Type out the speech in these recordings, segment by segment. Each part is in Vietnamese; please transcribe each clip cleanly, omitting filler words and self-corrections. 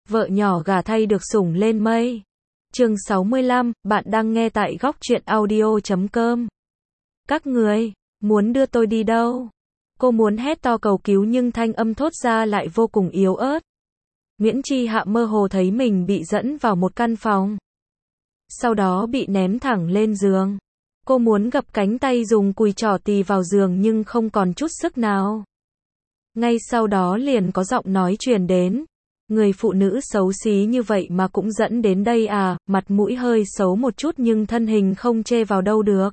Vợ nhỏ gả thay được sủng lên mây. Chương 65, bạn đang nghe tại góc truyện audio.com. Các người, muốn đưa tôi đi đâu? Cô muốn hét to cầu cứu nhưng thanh âm thốt ra lại vô cùng yếu ớt. Nguyễn Chi Hạ mơ hồ thấy mình bị dẫn vào một căn phòng. Sau đó bị ném thẳng lên giường. Cô muốn gập cánh tay dùng cùi trỏ tì vào giường nhưng không còn chút sức nào. Ngay sau đó liền có giọng nói truyền đến. Người phụ nữ xấu xí như vậy mà cũng dẫn đến đây à, mặt mũi hơi xấu một chút nhưng thân hình không chê vào đâu được.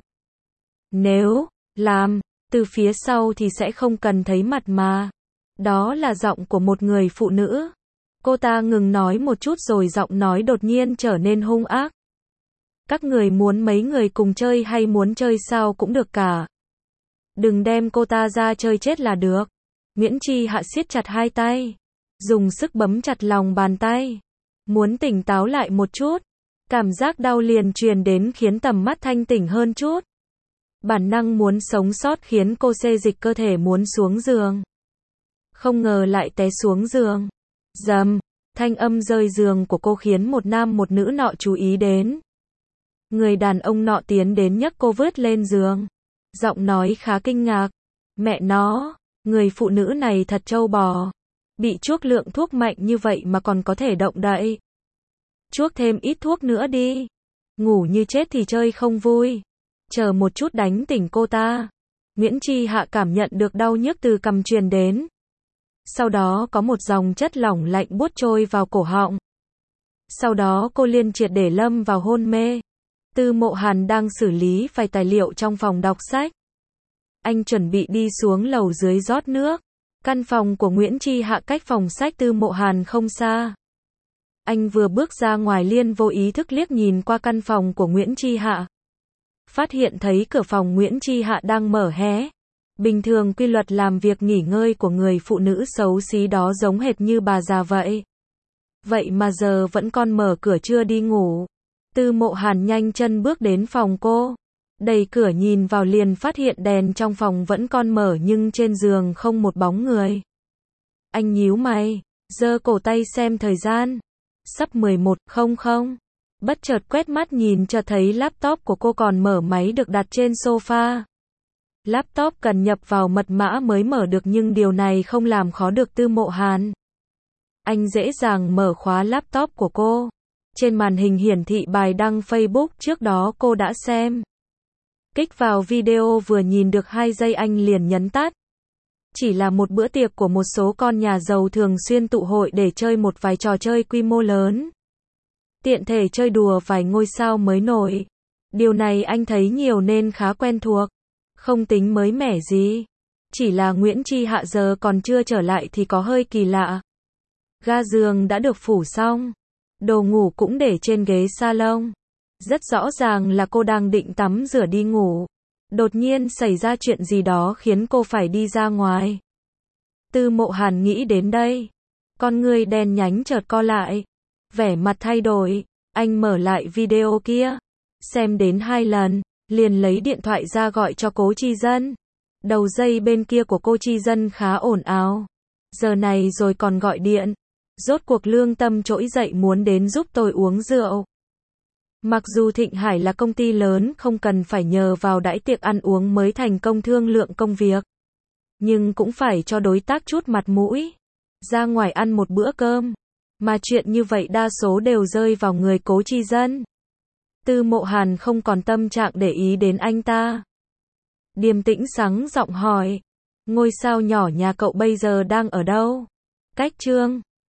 Nếu làm từ phía sau thì sẽ không cần thấy mặt mà. Đó là giọng của một người phụ nữ. Cô ta ngừng nói một chút rồi giọng nói đột nhiên trở nên hung ác. Các người muốn mấy người cùng chơi hay muốn chơi sao cũng được cả. Đừng đem cô ta ra chơi chết là được. Nguyễn Chi Hạ siết chặt hai tay. Dùng sức bấm chặt lòng bàn tay. Muốn tỉnh táo lại một chút. Cảm giác đau liền truyền đến khiến tầm mắt thanh tỉnh hơn chút. Bản năng muốn sống sót khiến cô xê dịch cơ thể muốn xuống giường. Không ngờ lại té xuống giường. Dầm, thanh âm rơi giường của cô khiến một nam một nữ nọ chú ý đến. Người đàn ông nọ tiến đến nhấc cô vớt lên giường. Giọng nói khá kinh ngạc. Mẹ nó, người phụ nữ này thật trâu bò. Bị chuốc lượng thuốc mạnh như vậy mà còn có thể động đậy. Chuốc thêm ít thuốc nữa đi. Ngủ như chết thì chơi không vui. Chờ một chút đánh tỉnh cô ta. Nguyễn Chi Hạ cảm nhận được đau nhức từ cằm truyền đến. Sau đó có một dòng chất lỏng lạnh buốt trôi vào cổ họng. Sau đó cô liền triệt để lâm vào hôn mê. Tư Mộ Hàn đang xử lý vài tài liệu trong phòng đọc sách. Anh chuẩn bị đi xuống lầu dưới rót nước. Căn phòng của Nguyễn Chi Hạ cách phòng sách Tư Mộ Hàn không xa. Anh vừa bước ra ngoài liền vô ý thức liếc nhìn qua căn phòng của Nguyễn Chi Hạ. Phát hiện thấy cửa phòng Nguyễn Chi Hạ đang mở hé. Bình thường quy luật làm việc nghỉ ngơi của người phụ nữ xấu xí đó giống hệt như bà già vậy. Vậy mà giờ vẫn còn mở cửa chưa đi ngủ. Tư Mộ Hàn nhanh chân bước đến phòng cô. Đẩy cửa nhìn vào liền phát hiện đèn trong phòng vẫn còn mở nhưng trên giường không một bóng người. Anh nhíu mày, giơ cổ tay xem thời gian. Sắp 11:00. Bất chợt quét mắt nhìn cho thấy laptop của cô còn mở máy được đặt trên sofa. Laptop cần nhập vào mật mã mới mở được nhưng điều này không làm khó được Tư Mộ Hàn. Anh dễ dàng mở khóa laptop của cô. Trên màn hình hiển thị bài đăng Facebook trước đó cô đã xem. Kích vào video vừa nhìn được 2 giây anh liền nhấn tắt. Chỉ là một bữa tiệc của một số con nhà giàu thường xuyên tụ hội để chơi một vài trò chơi quy mô lớn. Tiện thể chơi đùa vài ngôi sao mới nổi. Điều này anh thấy nhiều nên khá quen thuộc. Không tính mới mẻ gì. Chỉ là Nguyễn Chi Hạ giờ còn chưa trở lại thì có hơi kỳ lạ. Ga giường đã được phủ xong. Đồ ngủ cũng để trên ghế salon. Rất rõ ràng là cô đang định tắm rửa đi ngủ. Đột nhiên xảy ra chuyện gì đó khiến cô phải đi ra ngoài. Tư Mộ Hàn nghĩ đến đây. Con người đen nhánh chợt co lại. Vẻ mặt thay đổi. Anh mở lại video kia. Xem đến 2 lần. Liền lấy điện thoại ra gọi cho Cố Chi Dân. Đầu dây bên kia của cô Chi Dân khá ồn ào. Giờ này rồi còn gọi điện. Rốt cuộc lương tâm trỗi dậy muốn đến giúp tôi uống rượu. Mặc dù Thịnh Hải là công ty lớn không cần phải nhờ vào đãi tiệc ăn uống mới thành công thương lượng công việc. Nhưng cũng phải cho đối tác chút mặt mũi. Ra ngoài ăn một bữa cơm. Mà chuyện như vậy đa số đều rơi vào người Cố Chi Dân. Tư Mộ Hàn không còn tâm trạng để ý đến anh ta. Điềm tĩnh sáng giọng hỏi. Ngôi sao nhỏ nhà cậu bây giờ đang ở đâu? Cách Trương.